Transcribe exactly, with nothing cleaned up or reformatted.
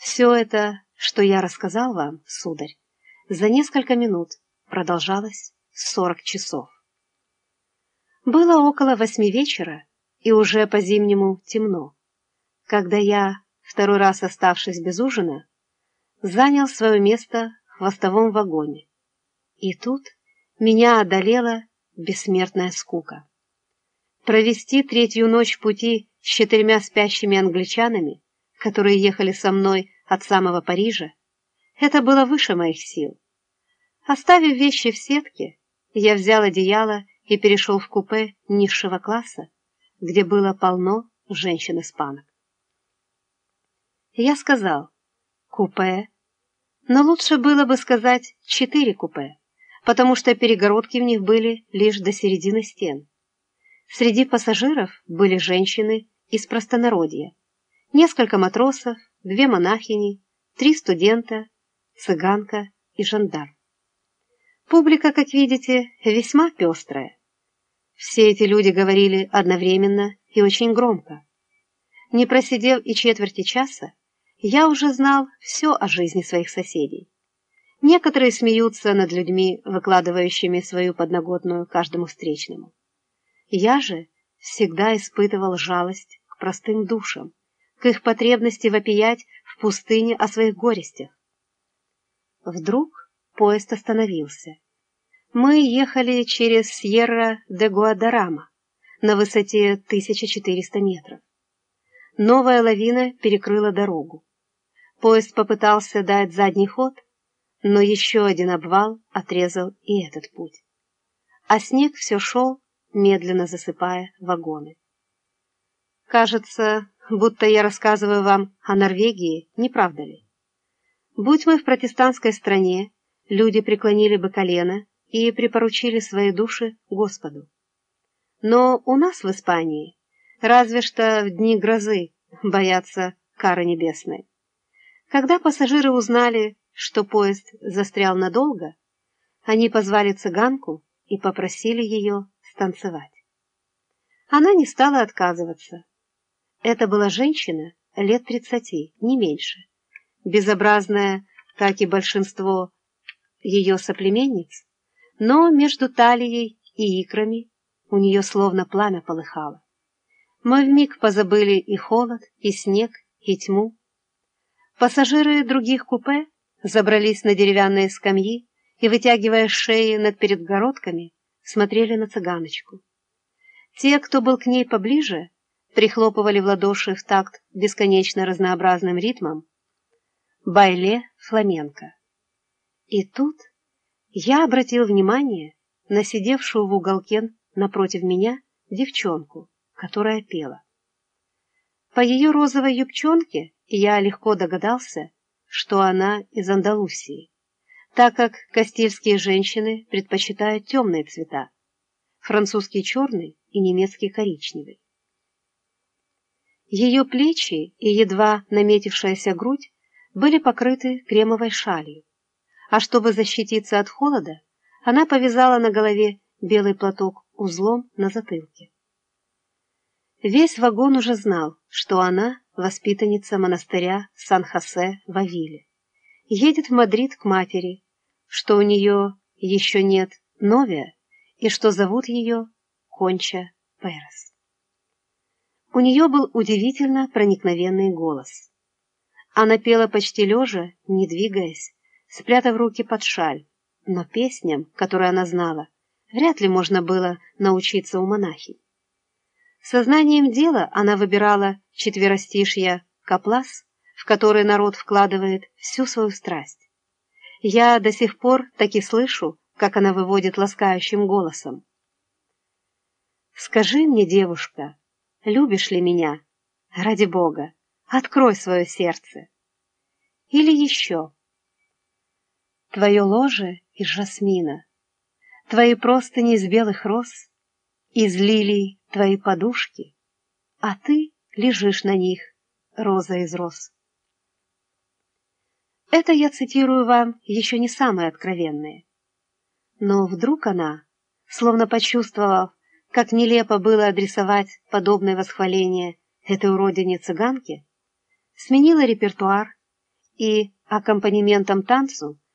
Все это, что я рассказал вам, сударь, за несколько минут продолжалось сорок часов. Было около восьми вечера, и уже по-зимнему темно, когда я, второй раз оставшись без ужина, занял свое место в хвостовом вагоне. И тут меня одолела бессмертная скука. Провести третью ночь пути с четырьмя спящими англичанами, которые ехали со мной от самого Парижа, это было выше моих сил. Оставив вещи в сетке, я взял одеяло и перешел в купе низшего класса, где было полно женщин-испанок. Я сказал «купе», но лучше было бы сказать «четыре купе», потому что перегородки в них были лишь до середины стен. Среди пассажиров были женщины из простонародья, несколько матросов, две монахини, три студента, цыганка и жандарм. Публика, как видите, весьма пестрая. Все эти люди говорили одновременно и очень громко. Не просидев и четверти часа, я уже знал все о жизни своих соседей. Некоторые смеются над людьми, выкладывающими свою подноготную каждому встречному. Я же всегда испытывал жалость к простым душам, к их потребности вопиять в пустыне о своих горестях. Вдруг поезд остановился. Мы ехали через Сьерра-де-Гуадарама на высоте тысяча четыреста метров. Новая лавина перекрыла дорогу. Поезд попытался дать задний ход, но еще один обвал отрезал и этот путь. А снег все шел, медленно засыпая вагоны. Кажется, будто я рассказываю вам о Норвегии, не правда ли? Будь мы в протестантской стране, люди преклонили бы колено и припоручили свои души Господу. Но у нас в Испании разве что в дни грозы боятся кары небесной. Когда пассажиры узнали, что поезд застрял надолго, они позвали цыганку и попросили ее станцевать. Она не стала отказываться. Это была женщина лет тридцати, не меньше, безобразная, как и большинство ее соплеменниц, но между талией и икрами у нее словно пламя полыхало. Мы вмиг позабыли и холод, и снег, и тьму. Пассажиры других купе забрались на деревянные скамьи и, вытягивая шеи над перегородками, смотрели на цыганочку. Те, кто был к ней поближе, прихлопывали в ладоши в такт бесконечно разнообразным ритмом «Байле фламенко». И тут я обратил внимание на сидевшую в уголке напротив меня девчонку, которая пела. По ее розовой юбчонке я легко догадался, что она из Андалусии, так как кастильские женщины предпочитают темные цвета, французский черный и немецкий коричневый. Ее плечи и едва наметившаяся грудь были покрыты кремовой шалью, а чтобы защититься от холода, она повязала на голове белый платок узлом на затылке. Весь вагон уже знал, что она воспитанница монастыря Сан-Хосе в Авиле, едет в Мадрид к матери, что у нее еще нет новия и что зовут ее Конча Перес. У нее был удивительно проникновенный голос. Она пела почти лежа, не двигаясь, спрятав руки под шаль, но песням, которые она знала, вряд ли можно было научиться у монахинь. Сознанием дела она выбирала четверостишья каплас, в который народ вкладывает всю свою страсть. Я до сих пор таки слышу, как она выводит ласкающим голосом. «Скажи мне, девушка, любишь ли меня? Ради Бога, открой свое сердце». Или еще. Твое ложе из жасмина, твои простыни из белых роз, из лилий твои подушки, а ты лежишь на них, роза из роз. Это я цитирую вам еще не самое откровенное. Но вдруг она, словно почувствовав, как нелепо было адресовать подобное восхваление этой уродине цыганке, сменила репертуар и аккомпанементом танцу